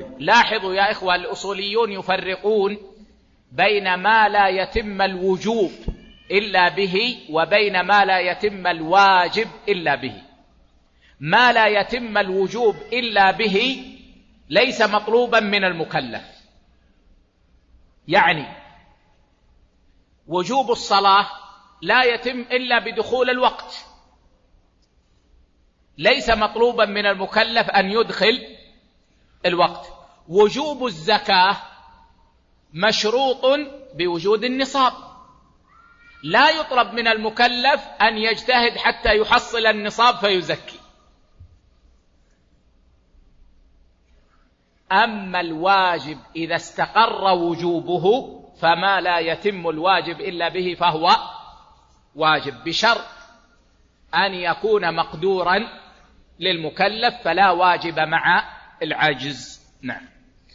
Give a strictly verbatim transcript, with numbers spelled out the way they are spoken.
لاحظوا يا إخوة، الأصوليون يفرقون بين ما لا يتم الوجوب إلا به وبين ما لا يتم الواجب إلا به. ما لا يتم الوجوب إلا به ليس مطلوبا من المكلف، يعني وجوب الصلاة لا يتم إلا بدخول الوقت، ليس مطلوبا من المكلف أن يدخل الوقت. وجوب الزكاة مشروط بوجود النصاب، لا يطلب من المكلف أن يجتهد حتى يحصل النصاب فيزكي. أما الواجب إذا استقر وجوبه فما لا يتم الواجب إلا به فهو واجب، بشرط أن يكون مقدورا للمكلف، فلا واجب مع العجز. نعم.